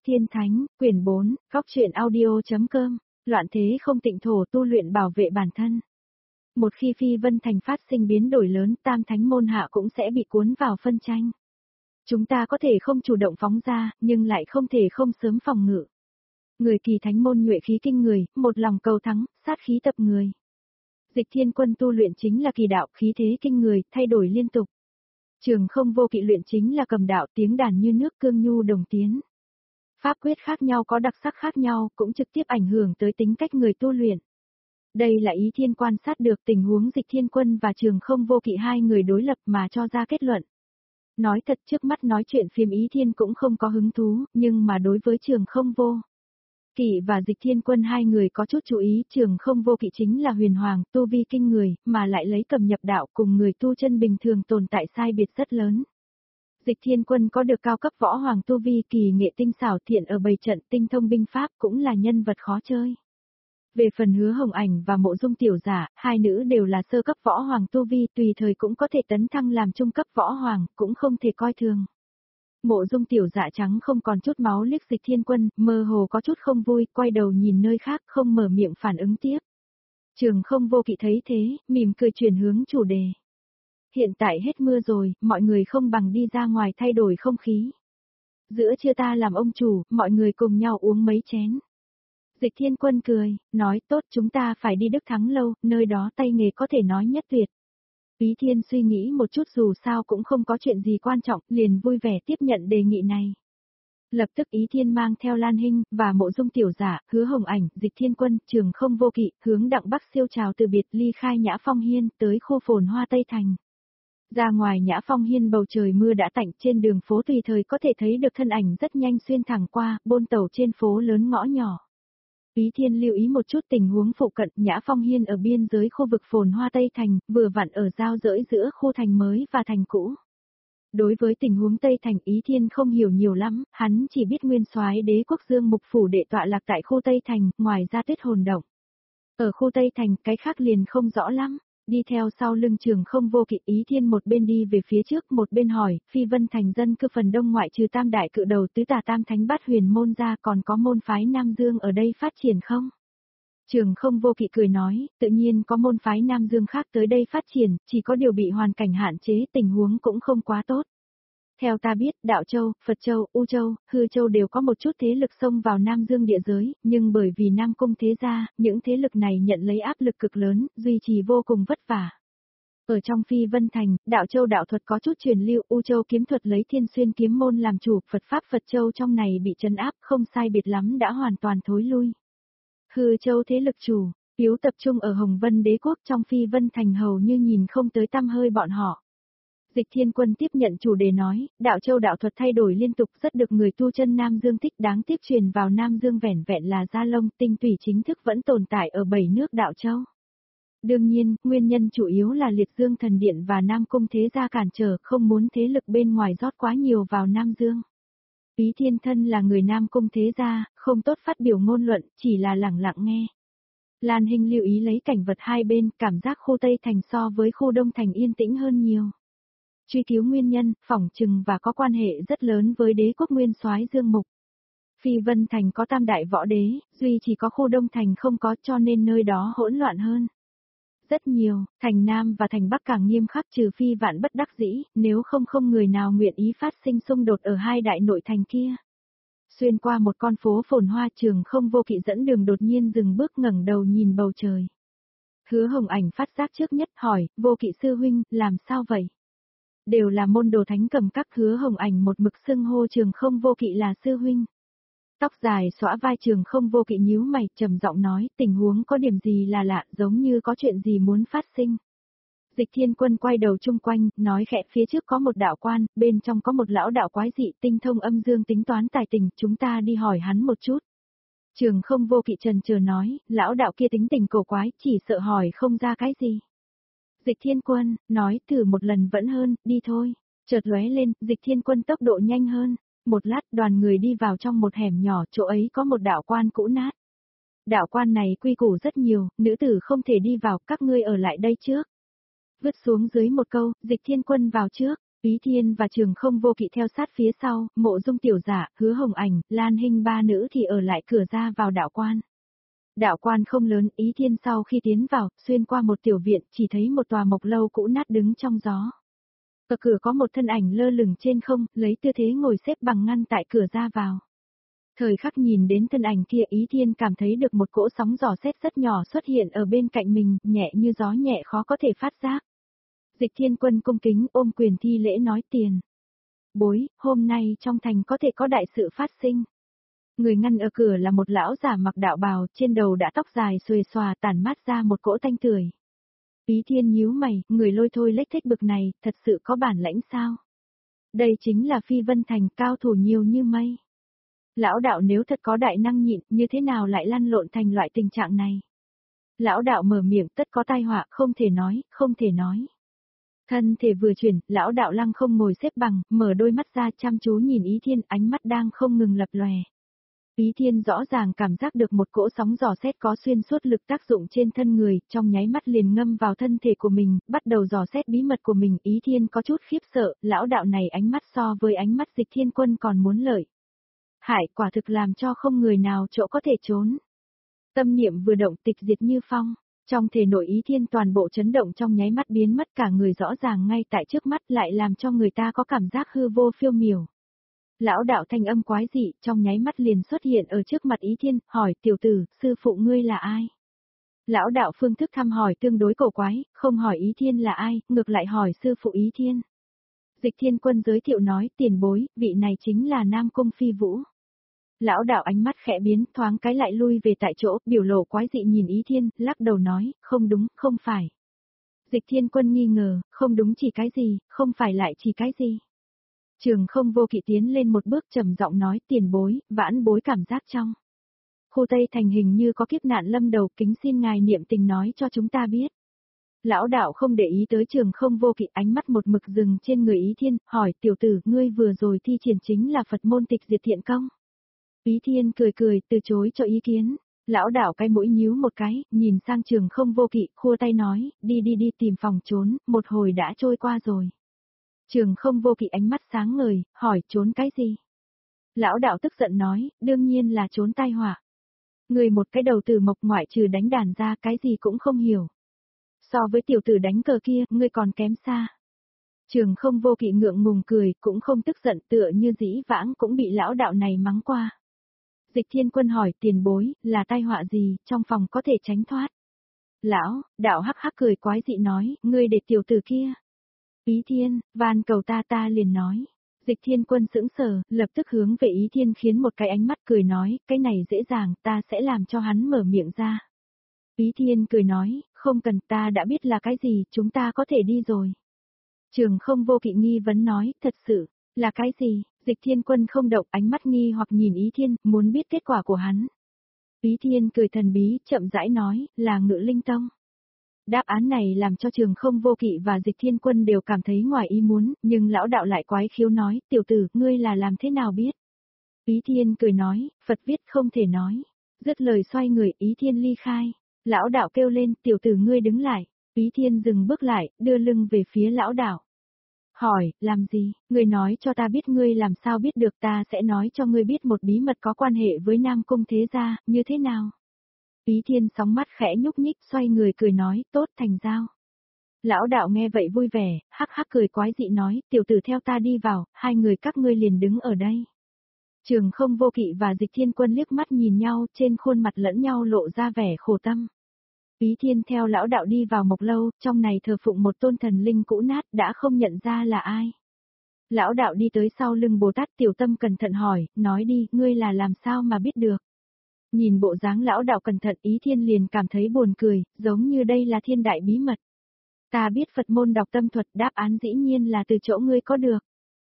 Tiên Thánh, quyển 4, góc truyện audio.com, loạn thế không tịnh thổ tu luyện bảo vệ bản thân. Một khi Phi Vân Thành phát sinh biến đổi lớn, Tam Thánh môn hạ cũng sẽ bị cuốn vào phân tranh. Chúng ta có thể không chủ động phóng ra, nhưng lại không thể không sớm phòng ngự. Người Kỳ Thánh môn nhuệ khí kinh người, một lòng cầu thắng, sát khí tập người. Dịch Thiên Quân tu luyện chính là kỳ đạo, khí thế kinh người, thay đổi liên tục. Trường Không Vô Kỵ luyện chính là cầm đạo, tiếng đàn như nước cương nhu đồng tiến. Pháp quyết khác nhau có đặc sắc khác nhau, cũng trực tiếp ảnh hưởng tới tính cách người tu luyện. Đây là Ý Thiên quan sát được tình huống Dịch Thiên Quân và Trường Không Vô Kỵ hai người đối lập mà cho ra kết luận. Nói thật, trước mắt nói chuyện phiếm Ý Thiên cũng không có hứng thú, nhưng mà đối với Trường Không Vô Kỵ và Dịch Thiên Quân hai người có chút chú ý. Trường Không Vô Kỵ chính là huyền hoàng, tu vi kinh người, mà lại lấy cầm nhập đạo, cùng người tu chân bình thường tồn tại sai biệt rất lớn. Dịch Thiên Quân có được cao cấp võ hoàng tu vi, kỳ nghệ tinh xảo thiện ở bày trận, tinh thông binh pháp, cũng là nhân vật khó chơi. Về phần Hứa Hồng Ảnh và Mộ Dung Tiểu Giả, hai nữ đều là sơ cấp võ hoàng tu vi, tùy thời cũng có thể tấn thăng làm trung cấp võ hoàng, cũng không thể coi thường. Mộ Dung Tiểu Dạ trắng không còn chút máu liếc Dịch Thiên Quân, mơ hồ có chút không vui, quay đầu nhìn nơi khác, không mở miệng phản ứng tiếp. Trường Không Vô Kỵ thấy thế, mỉm cười chuyển hướng chủ đề. Hiện tại hết mưa rồi, mọi người không bằng đi ra ngoài thay đổi không khí. Giữa trưa ta làm ông chủ, mọi người cùng nhau uống mấy chén. Dịch Thiên Quân cười, nói tốt, chúng ta phải đi Đức Thắng Lâu, nơi đó tay nghề có thể nói nhất tuyệt. Ý Thiên suy nghĩ một chút, dù sao cũng không có chuyện gì quan trọng, liền vui vẻ tiếp nhận đề nghị này. Lập tức Ý Thiên mang theo Lan Hinh và Mộ Dung Tiểu Giả, Hứa Hồng Ảnh, Dịch Thiên Quân, Trường Không Vô Kỵ, hướng Đặng Bắc Siêu chào từ biệt, ly khai Nhã Phong Hiên, tới khu phồn hoa Tây Thành. Ra ngoài Nhã Phong Hiên, bầu trời mưa đã tạnh, trên đường phố tùy thời có thể thấy được thân ảnh rất nhanh xuyên thẳng qua, bôn tẩu trên phố lớn ngõ nhỏ. Ý Thiên lưu ý một chút tình huống phụ cận. Nhã Phong Hiên ở biên giới khu vực phồn hoa Tây Thành, vừa vặn ở giao giới giữa khu thành mới và thành cũ. Đối với tình huống Tây Thành, Ý Thiên không hiểu nhiều lắm, hắn chỉ biết nguyên soái đế quốc Dương Mục phủ đệ tọa lạc tại khu Tây Thành, ngoài ra Tuyết Hồn Động. Ở khu Tây Thành, cái khác liền không rõ lắm. Đi theo sau lưng Trường Không Vô Kỵ, Ý Thiên một bên đi về phía trước, một bên hỏi, Phi Vân Thành dân cư phần đông ngoại trừ Tam đại cự đầu tứ tà Tam Thánh Bát Huyền môn ra, còn có môn phái Nam Dương ở đây phát triển không? Trường Không Vô Kỵ cười nói, tự nhiên có môn phái Nam Dương khác tới đây phát triển, chỉ có điều bị hoàn cảnh hạn chế, tình huống cũng không quá tốt. Theo ta biết, Đạo Châu, Phật Châu, U Châu, Hư Châu đều có một chút thế lực xông vào Nam Dương địa giới, nhưng bởi vì Nam Cung thế gia, những thế lực này nhận lấy áp lực cực lớn, duy trì vô cùng vất vả. Ở trong Phi Vân Thành, Đạo Châu đạo thuật có chút truyền lưu, U Châu kiếm thuật lấy Thiên Xuyên kiếm môn làm chủ, Phật Pháp Phật Châu trong này bị trấn áp, không sai biệt lắm đã hoàn toàn thối lui. Hư Châu thế lực chủ, yếu tập trung ở Hồng Vân Đế quốc, trong Phi Vân Thành hầu như nhìn không tới tăm hơi bọn họ. Dịch Thiên Quân tiếp nhận chủ đề nói, Đạo Châu đạo thuật thay đổi liên tục, rất được người tu chân Nam Dương thích, đáng tiếc truyền vào Nam Dương vẻn vẹn là Gia Long, tinh tủy chính thức vẫn tồn tại ở 7 nước Đạo Châu. Đương nhiên, nguyên nhân chủ yếu là Liệt Dương Thần Điện và Nam Cung thế gia cản trở, không muốn thế lực bên ngoài rót quá nhiều vào Nam Dương. Ý Thiên thân là người Nam Cung thế gia, không tốt phát biểu ngôn luận, chỉ là lẳng lặng nghe. Lan Hinh lưu ý lấy cảnh vật hai bên, cảm giác khu Tây Thành so với khu Đông Thành yên tĩnh hơn nhiều. Truy cứu nguyên nhân, phỏng chừng và có quan hệ rất lớn với đế quốc nguyên soái Dương Mục. Phi Vân Thành có tam đại võ đế, duy chỉ có khu Đông Thành không có, cho nên nơi đó hỗn loạn hơn. Rất nhiều, thành Nam và thành Bắc càng nghiêm khắc, trừ phi vạn bất đắc dĩ, nếu không người nào nguyện ý phát sinh xung đột ở hai đại nội thành kia. Xuyên qua một con phố phồn hoa, Trường Không Vô Kỵ dẫn đường đột nhiên dừng bước, ngẩng đầu nhìn bầu trời. Hứa Hồng Ảnh phát giác trước nhất, hỏi, Vô Kỵ sư huynh, làm sao vậy? Đều là môn đồ thánh cầm các. Hứa Hồng Ảnh một mực xưng hô Trường Không Vô Kỵ là sư huynh. Tóc dài xõa vai, Trường Không Vô Kỵ nhíu mày, trầm giọng nói, tình huống có điểm gì là lạ, giống như có chuyện gì muốn phát sinh. Dịch Thiên Quân quay đầu chung quanh, nói khẽ, phía trước có một đạo quan, bên trong có một lão đạo quái dị, tinh thông âm dương tính toán tài tình, chúng ta đi hỏi hắn một chút. Trường Không Vô Kỵ trần chờ nói, lão đạo kia tính tình cổ quái, chỉ sợ hỏi không ra cái gì. Dịch Thiên Quân, nói, thử một lần vẫn hơn, đi thôi. Chợt lóe lên, Dịch Thiên Quân tốc độ nhanh hơn. Một lát, đoàn người đi vào trong một hẻm nhỏ, chỗ ấy có một đạo quan cũ nát. Đạo quan này quy củ rất nhiều, nữ tử không thể đi vào, các ngươi ở lại đây trước. Vứt xuống dưới một câu, Dịch Thiên Quân vào trước. Ý Thiên và Trường Không Vô Kỵ theo sát phía sau, Mộ Dung Tiểu Giả, Hứa Hồng Ảnh, Lan Hinh ba nữ thì ở lại cửa ra vào đạo quan. Đạo quan không lớn, Ý Thiên sau khi tiến vào, xuyên qua một tiểu viện, chỉ thấy một tòa mộc lâu cũ nát đứng trong gió. Ở cửa có một thân ảnh lơ lửng trên không, lấy tư thế ngồi xếp bằng ngăn tại cửa ra vào. Thời khắc nhìn đến thân ảnh kia, Ý Thiên cảm thấy được một cỗ sóng gió sét rất nhỏ xuất hiện ở bên cạnh mình, nhẹ như gió nhẹ khó có thể phát giác. Dịch Thiên Quân cung kính ôm quyền thi lễ nói tiền. Bối, hôm nay trong thành có thể có đại sự phát sinh. Người ngăn ở cửa là một lão giả mặc đạo bào, trên đầu đã tóc dài xuề xòa tản mát ra một cỗ tanh tưởi. Ý Thiên nhíu mày, người lôi thôi lếch thếch bực này, thật sự có bản lãnh sao? Đây chính là Phi Vân Thành, cao thủ nhiều như mây. Lão đạo nếu thật có đại năng nhịn, như thế nào lại lăn lộn thành loại tình trạng này? Lão đạo mở miệng, tất có tai họa, không thể nói, không thể nói. Thân thể vừa chuyển, lão đạo lăng không ngồi xếp bằng, mở đôi mắt ra chăm chú nhìn Ý Thiên, ánh mắt đang không ngừng lập lòe. Ý Thiên rõ ràng cảm giác được một cỗ sóng gió sét có xuyên suốt lực tác dụng trên thân người, trong nháy mắt liền ngâm vào thân thể của mình, bắt đầu dò xét bí mật của mình. Ý Thiên có chút khiếp sợ, lão đạo này ánh mắt so với ánh mắt Dịch Thiên Quân còn muốn lợi. Hại, quả thực làm cho không người nào chỗ có thể trốn. Tâm niệm vừa động, tịch diệt như phong. Trong thể nội Ý Thiên toàn bộ chấn động trong nháy mắt biến mất, cả người rõ ràng ngay tại trước mắt, lại làm cho người ta có cảm giác hư vô phiêu miểu. Lão đạo thanh âm quái dị, trong nháy mắt liền xuất hiện ở trước mặt Ý Thiên, hỏi tiểu tử, sư phụ ngươi là ai? Lão đạo phương thức thăm hỏi tương đối cổ quái, không hỏi Ý Thiên là ai, ngược lại hỏi sư phụ Ý Thiên. Dịch Thiên Quân giới thiệu nói, tiền bối, vị này chính là Nam Cung Phi Vũ. Lão đạo ánh mắt khẽ biến, thoáng cái lại lui về tại chỗ, biểu lộ quái dị nhìn Ý Thiên, lắc đầu nói, không đúng, không phải. Dịch Thiên Quân nghi ngờ, không đúng chỉ cái gì, không phải lại chỉ cái gì. Trường Không Vô Kỵ tiến lên một bước trầm giọng nói, tiền bối, vãn bối cảm giác trong khu Tây Thành hình như có kiếp nạn lâm đầu, kính xin ngài niệm tình nói cho chúng ta biết. Lão đạo không để ý tới Trường Không Vô Kỵ, ánh mắt một mực dừng trên người Ý Thiên, hỏi tiểu tử, ngươi vừa rồi thi triển chính là Phật môn tịch diệt thiện công. Ý Thiên cười cười, từ chối cho ý kiến. Lão đạo cái mũi nhíu một cái, nhìn sang Trường Không Vô Kỵ, khua tay nói, đi đi đi tìm phòng trốn, một hồi đã trôi qua rồi. Trường Không Vô Kỵ ánh mắt sáng ngời, hỏi trốn cái gì? Lão đạo tức giận nói, đương nhiên là trốn tai họa. Người một cái đầu tử mộc ngoại trừ đánh đàn ra cái gì cũng không hiểu. So với tiểu tử đánh cờ kia, ngươi còn kém xa. Trường Không Vô Kỵ ngượng ngùng cười, cũng không tức giận, tựa như dĩ vãng cũng bị lão đạo này mắng qua. Dịch Thiên Quân hỏi, tiền bối, là tai họa gì, trong phòng có thể tránh thoát? Lão, đạo hắc hắc cười quái dị nói, ngươi để tiểu tử kia. Ý Thiên, van cầu ta liền nói. Dịch Thiên Quân sững sờ, lập tức hướng về Ý Thiên khiến một cái ánh mắt cười nói, cái này dễ dàng, ta sẽ làm cho hắn mở miệng ra. Ý Thiên cười nói, không cần, ta đã biết là cái gì, chúng ta có thể đi rồi. Trường Không Vô Kỵ nghi vấn nói, thật sự, là cái gì? Dịch Thiên Quân không động, ánh mắt nghi hoặc nhìn Ý Thiên, muốn biết kết quả của hắn. Ý Thiên cười thần bí, chậm rãi nói, là Ngự Linh Tông. Đáp án này làm cho Trường Không Vô Kỵ và Dịch Thiên Quân đều cảm thấy ngoài ý muốn, nhưng lão đạo lại quái khiếu nói, tiểu tử, ngươi là làm thế nào biết? Ý Thiên cười nói, Phật viết không thể nói. Dứt lời xoay người, Ý Thiên ly khai. Lão đạo kêu lên, tiểu tử ngươi đứng lại. Ý Thiên dừng bước lại, đưa lưng về phía lão đạo. Hỏi, làm gì? Ngươi nói cho ta biết, ngươi làm sao biết được, ta sẽ nói cho ngươi biết một bí mật có quan hệ với Nam Cung thế gia, như thế nào? Ý Thiên sóng mắt khẽ nhúc nhích, xoay người cười nói, tốt, thành giao. Lão đạo nghe vậy vui vẻ, hắc hắc cười quái dị nói, tiểu tử theo ta đi vào, hai người các ngươi liền đứng ở đây. Trường Không Vô Kỵ và Dịch Thiên Quân liếc mắt nhìn nhau, trên khuôn mặt lẫn nhau lộ ra vẻ khổ tâm. Ý Thiên theo lão đạo đi vào mộc lâu, trong này thờ phụng một tôn thần linh cũ nát, đã không nhận ra là ai. Lão đạo đi tới sau lưng Bồ Tát Tiểu Tâm cẩn thận hỏi, nói đi, ngươi là làm sao mà biết được. Nhìn bộ dáng lão đạo cẩn thận, Ý Thiên liền cảm thấy buồn cười, giống như đây là thiên đại bí mật. Ta biết Phật môn đọc tâm thuật, đáp án dĩ nhiên là từ chỗ ngươi có được.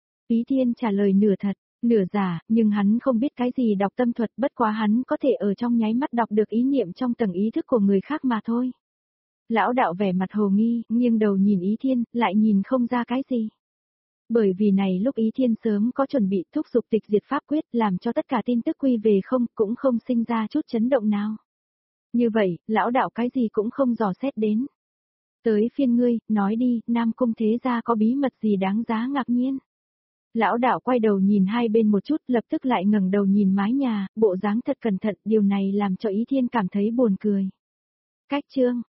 Ý Thiên trả lời nửa thật, nửa giả, nhưng hắn không biết cái gì đọc tâm thuật, bất quá hắn có thể ở trong nháy mắt đọc được ý niệm trong tầng ý thức của người khác mà thôi. Lão đạo vẻ mặt hồ nghi, nghiêng đầu nhìn Ý Thiên, lại nhìn không ra cái gì. Bởi vì này lúc Ý Thiên sớm có chuẩn bị thúc giục tịch diệt pháp quyết, làm cho tất cả tin tức quy về không, cũng không sinh ra chút chấn động nào. Như vậy, lão đạo cái gì cũng không dò xét đến. Tới phiên ngươi, nói đi, Nam Cung thế gia có bí mật gì đáng giá ngạc nhiên. Lão đạo quay đầu nhìn hai bên một chút, lập tức lại ngẩng đầu nhìn mái nhà, bộ dáng thật cẩn thận, điều này làm cho Ý Thiên cảm thấy buồn cười. Cách chương